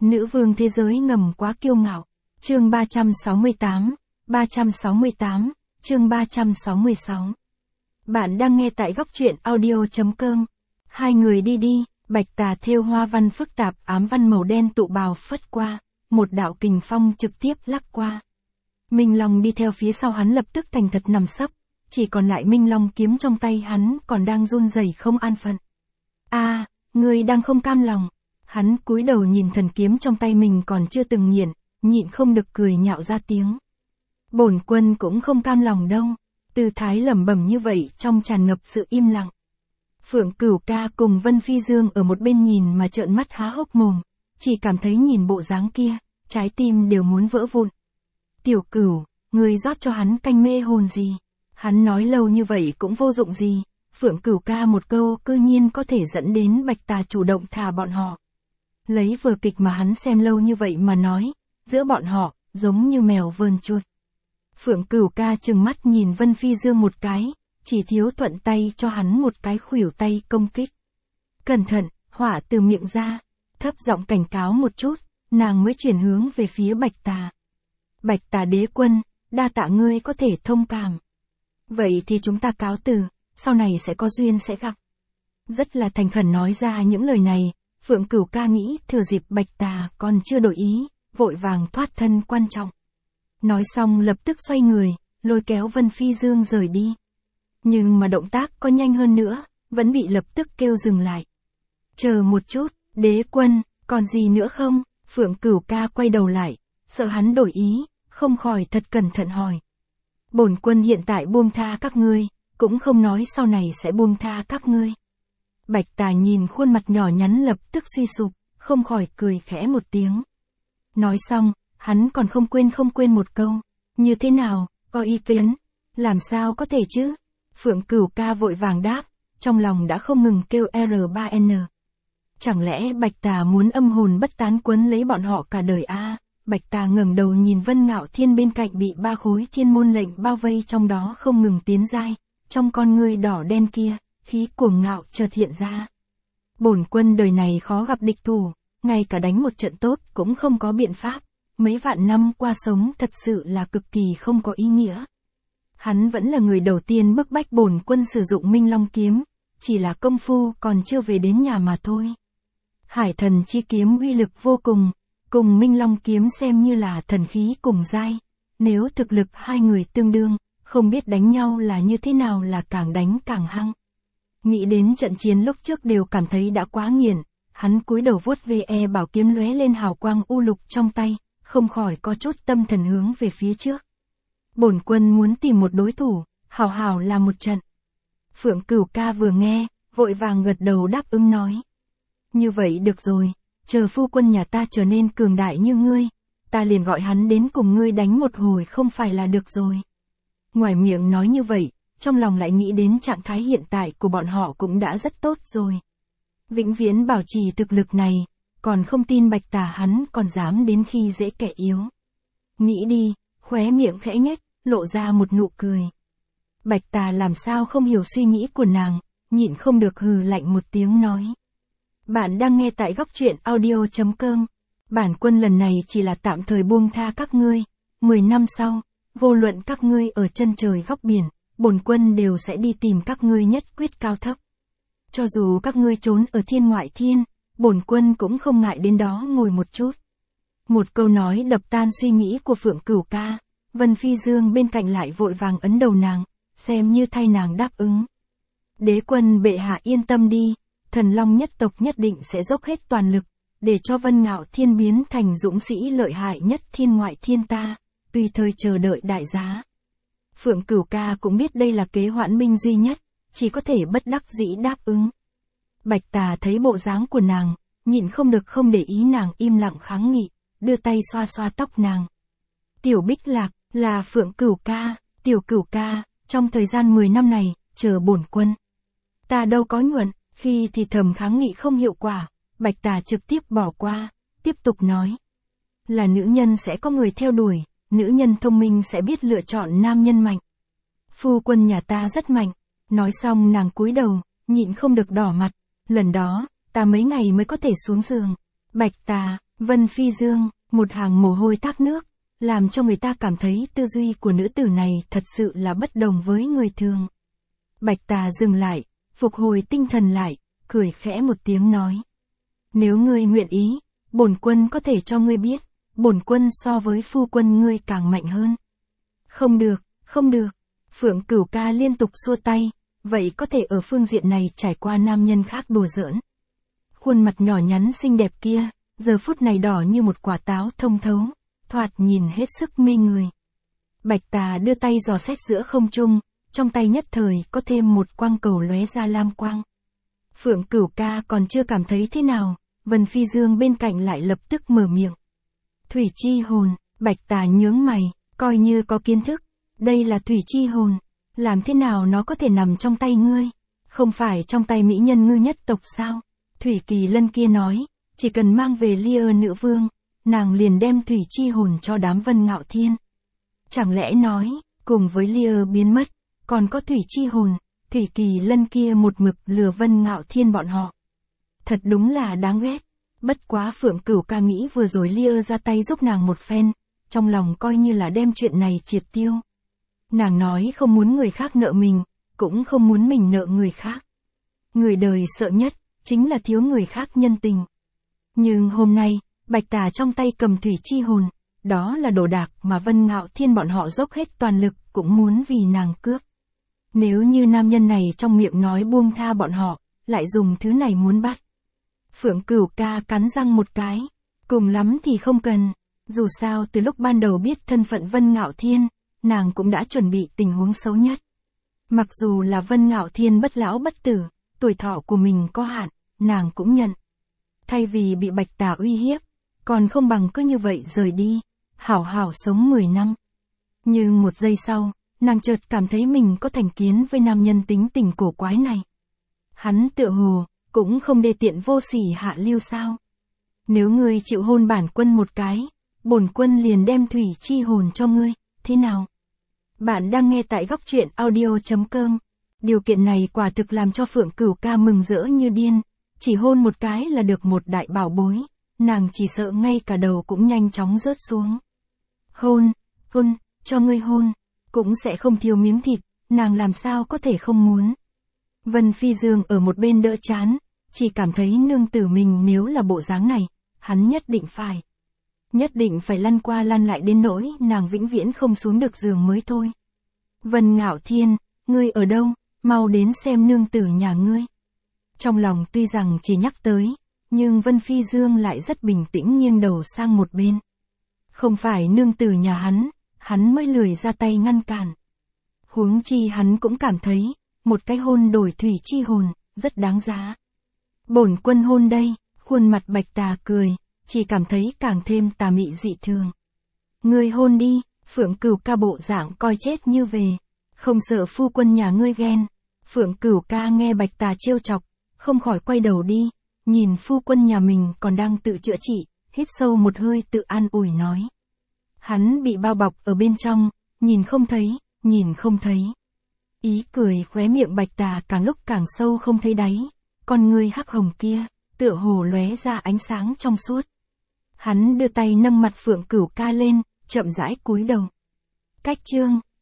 Nữ vương thế giới ngầm quá kiêu ngạo. Chương 368, chương 366. Bạn đang nghe tại góc truyện audio.com. Hai người đi đi, bạch tà thêu hoa văn phức tạp, ám văn màu đen tụ bào phất qua, một đạo kình phong trực tiếp lắc qua. Minh Long đi theo phía sau hắn lập tức thành thật nằm sấp, chỉ còn lại Minh Long kiếm trong tay hắn còn đang run rẩy không an phận. Ngươi đang không cam lòng. Hắn cúi đầu nhìn thần kiếm trong tay mình còn chưa từng nghiền, nhịn không được cười nhạo ra tiếng. Bổn quân cũng không cam lòng đâu. Tư thái lẩm bẩm như vậy trong tràn ngập sự im lặng. Phượng Cửu Ca cùng Vân Phi Dương ở một bên nhìn mà trợn mắt há hốc mồm, chỉ cảm thấy nhìn bộ dáng kia, trái tim đều muốn vỡ vụn. Tiểu Cửu, ngươi rót cho hắn canh mê hồn gì? Hắn nói lâu như vậy cũng vô dụng gì. Phượng Cửu Ca một câu cư nhiên có thể dẫn đến bạch tà chủ động thả bọn họ. Lấy vở kịch mà hắn xem lâu như vậy mà nói, giữa bọn họ, giống như mèo vờn chuột. Phượng Cửu Ca trừng mắt nhìn Vân Phi Dương một cái, chỉ thiếu thuận tay cho hắn một cái khuỷu tay công kích. Cẩn thận, hỏa từ miệng ra, thấp giọng cảnh cáo một chút, nàng mới chuyển hướng về phía bạch tà. Bạch tà đế quân, đa tạ ngươi có thể thông cảm. Vậy thì chúng ta cáo từ, sau này sẽ có duyên sẽ gặp. Rất là thành khẩn nói ra những lời này, Phượng Cửu Ca nghĩ thừa dịp bạch tà còn chưa đổi ý, vội vàng thoát thân quan trọng. Nói xong lập tức xoay người, lôi kéo Vân Phi Dương rời đi. Nhưng mà động tác có nhanh hơn nữa, vẫn bị lập tức kêu dừng lại. Chờ một chút, đế quân, còn gì nữa không? Phượng Cửu Ca quay đầu lại, sợ hắn đổi ý, không khỏi thật cẩn thận hỏi. Bổn quân hiện tại buông tha các ngươi, cũng không nói sau này sẽ buông tha các ngươi. Bạch tà nhìn khuôn mặt nhỏ nhắn lập tức suy sụp, không khỏi cười khẽ một tiếng. Nói xong, hắn còn không quên một câu. Như thế nào, có ý kiến? Làm sao có thể chứ? Phượng Cửu Ca vội vàng đáp, trong lòng đã không ngừng kêu R3N. Chẳng lẽ bạch tà muốn âm hồn bất tán quấn lấy bọn họ cả đời à? Bạch tà ngẩng đầu nhìn Vân Ngạo Thiên bên cạnh bị 3 khối thiên môn lệnh bao vây trong đó không ngừng tiến dai, trong con ngươi đỏ đen kia, khí cuồng ngạo chợt hiện ra. Bổn quân đời này khó gặp địch thủ, ngay cả đánh một trận tốt cũng không có biện pháp, mấy vạn năm qua sống thật sự là cực kỳ không có ý nghĩa. Hắn vẫn là người đầu tiên bức bách bổn quân sử dụng Minh Long kiếm, chỉ là công phu còn chưa về đến nhà mà thôi. Hải thần chi kiếm uy lực vô cùng Minh Long kiếm xem như là thần khí cùng giai, nếu thực lực hai người tương đương, không biết đánh nhau là như thế nào là càng đánh càng hăng. Nghĩ đến trận chiến lúc trước đều cảm thấy đã quá nghiền, hắn cúi đầu vuốt ve bảo kiếm lóe lên hào quang u lục trong tay, không khỏi có chút tâm thần hướng về phía trước. Bổn quân muốn tìm một đối thủ, hào hào là một trận. Phượng Cửu Ca vừa nghe, vội vàng gật đầu đáp ứng nói. Như vậy được rồi, chờ phu quân nhà ta trở nên cường đại như ngươi, ta liền gọi hắn đến cùng ngươi đánh một hồi không phải là được rồi. Ngoài miệng nói như vậy, trong lòng lại nghĩ đến trạng thái hiện tại của bọn họ cũng đã rất tốt rồi. Vĩnh viễn bảo trì thực lực này, còn không tin bạch tà hắn còn dám đến khi dễ kẻ yếu. Nghĩ đi, khóe miệng khẽ nhếch, lộ ra một nụ cười. Bạch tà làm sao không hiểu suy nghĩ của nàng, nhịn không được hừ lạnh một tiếng nói. Bạn đang nghe tại góc truyện audio.com. Bản quân lần này chỉ là tạm thời buông tha các ngươi. 10 năm sau, vô luận các ngươi ở chân trời góc biển, bổn quân đều sẽ đi tìm các ngươi nhất quyết cao thấp. Cho dù các ngươi trốn ở thiên ngoại thiên, bổn quân cũng không ngại đến đó ngồi một chút. Một câu nói đập tan suy nghĩ của Phượng Cửu Ca, Vân Phi Dương bên cạnh lại vội vàng ấn đầu nàng, xem như thay nàng đáp ứng. Đế quân bệ hạ yên tâm đi, thần long nhất tộc nhất định sẽ dốc hết toàn lực, để cho Vân Ngạo Thiên biến thành dũng sĩ lợi hại nhất thiên ngoại thiên ta, tùy thời chờ đợi đại giá. Phượng Cửu Ca cũng biết đây là kế hoãn binh duy nhất, chỉ có thể bất đắc dĩ đáp ứng. Bạch tà thấy bộ dáng của nàng, nhịn không được không để ý nàng im lặng kháng nghị, đưa tay xoa xoa tóc nàng. Tiểu Bích Lạc, là Phượng Cửu Ca, Tiểu Cửu Ca, trong thời gian 10 năm này, chờ bổn quân. Ta đâu có nhuận, khi thì thầm kháng nghị không hiệu quả, bạch tà trực tiếp bỏ qua, tiếp tục nói. Là nữ nhân sẽ có người theo đuổi, nữ nhân thông minh sẽ biết lựa chọn nam nhân mạnh. Phu quân nhà ta rất mạnh, nói xong nàng cúi đầu, nhịn không được đỏ mặt, lần đó, ta mấy ngày mới có thể xuống giường. Bạch tà, Vân Phi Dương, một hàng mồ hôi thác nước, làm cho người ta cảm thấy tư duy của nữ tử này thật sự là bất đồng với người thường. Bạch Tà dừng lại, phục hồi tinh thần lại, cười khẽ một tiếng nói. Nếu ngươi nguyện ý, bổn quân có thể cho ngươi biết, bổn quân so với phu quân ngươi càng mạnh hơn. Không được, không được. Phượng Cửu Ca liên tục xua tay, vậy có thể ở phương diện này trải qua nam nhân khác đùa giỡn. Khuôn mặt nhỏ nhắn xinh đẹp kia, giờ phút này đỏ như một quả táo thông thấu, thoạt nhìn hết sức mê người. Bạch Tà đưa tay dò xét giữa không trung, trong tay nhất thời có thêm một quang cầu lóe ra lam quang. Phượng Cửu Ca còn chưa cảm thấy thế nào, Vân Phi Dương bên cạnh lại lập tức mở miệng. Thủy chi hồn, Bạch Tà nhướng mày, coi như có kiến thức, đây là thủy chi hồn, làm thế nào nó có thể nằm trong tay ngươi, không phải trong tay mỹ nhân ngư nhất tộc sao? Thủy Kỳ Lân kia nói, chỉ cần mang về Lia nữ vương, nàng liền đem thủy chi hồn cho đám Vân Ngạo Thiên. Chẳng lẽ nói, cùng với Lia biến mất, còn có thủy chi hồn, Thủy Kỳ Lân kia một mực lừa Vân Ngạo Thiên bọn họ. Thật đúng là đáng ghét. Bất quá Phượng Cửu Ca nghĩ vừa rồi Lia ra tay giúp nàng một phen, trong lòng coi như là đem chuyện này triệt tiêu. Nàng nói không muốn người khác nợ mình, cũng không muốn mình nợ người khác. Người đời sợ nhất, chính là thiếu người khác nhân tình. Nhưng hôm nay, Bạch Tà trong tay cầm thủy chi hồn, đó là đồ đạc mà Vân Ngạo Thiên bọn họ dốc hết toàn lực cũng muốn vì nàng cướp. Nếu như nam nhân này trong miệng nói buông tha bọn họ, lại dùng thứ này muốn bắt. Phượng Cửu Ca cắn răng một cái, cùng lắm thì không cần, dù sao từ lúc ban đầu biết thân phận Vân Ngạo Thiên, nàng cũng đã chuẩn bị tình huống xấu nhất. Mặc dù là Vân Ngạo Thiên bất lão bất tử, tuổi thọ của mình có hạn, nàng cũng nhận. Thay vì bị Bạch Tà uy hiếp, còn không bằng cứ như vậy rời đi, hảo hảo sống 10 năm. Nhưng một giây sau, nàng chợt cảm thấy mình có thành kiến với nam nhân tính tình cổ quái này. Hắn tựa hồ, cũng không đê tiện vô sỉ hạ lưu sao. Nếu ngươi chịu hôn bản quân một cái, bổn quân liền đem thủy chi hồn cho ngươi, thế nào? Bạn đang nghe tại góc truyện audio.com. Điều kiện này quả thực làm cho Phượng Cửu Ca mừng rỡ như điên, chỉ hôn một cái là được một đại bảo bối, nàng chỉ sợ ngay cả đầu cũng nhanh chóng rớt xuống. Hôn, cho ngươi hôn, cũng sẽ không thiếu miếng thịt, nàng làm sao có thể không muốn. Vân Phi Dương ở một bên đỡ chán, chỉ cảm thấy nương tử mình nếu là bộ dáng này, hắn nhất định phải lăn qua lăn lại đến nỗi nàng vĩnh viễn không xuống được giường mới thôi. Vân Ngạo Thiên, ngươi ở đâu, mau đến xem nương tử nhà ngươi. Trong lòng tuy rằng chỉ nhắc tới, nhưng Vân Phi Dương lại rất bình tĩnh nghiêng đầu sang một bên. Không phải nương tử nhà hắn mới lười ra tay ngăn cản. Huống chi hắn cũng cảm thấy, một cái hôn đổi thủy chi hồn, rất đáng giá. Bổn quân hôn đây, khuôn mặt Bạch Tà cười, chỉ cảm thấy càng thêm tà mị dị thường. Ngươi hôn đi, Phượng Cửu Ca bộ dạng coi chết như về, không sợ phu quân nhà ngươi ghen. Phượng Cửu Ca nghe Bạch Tà trêu chọc, không khỏi quay đầu đi, nhìn phu quân nhà mình còn đang tự chữa trị, hít sâu một hơi tự an ủi nói. Hắn bị bao bọc ở bên trong, nhìn không thấy. Ý cười khóe miệng Bạch Tà càng lúc càng sâu không thấy đáy, con ngươi hắc hồng kia, tựa hồ lóe ra ánh sáng trong suốt. Hắn đưa tay nâng mặt Phượng Cửu Ca lên, chậm rãi cúi đầu. Cách chương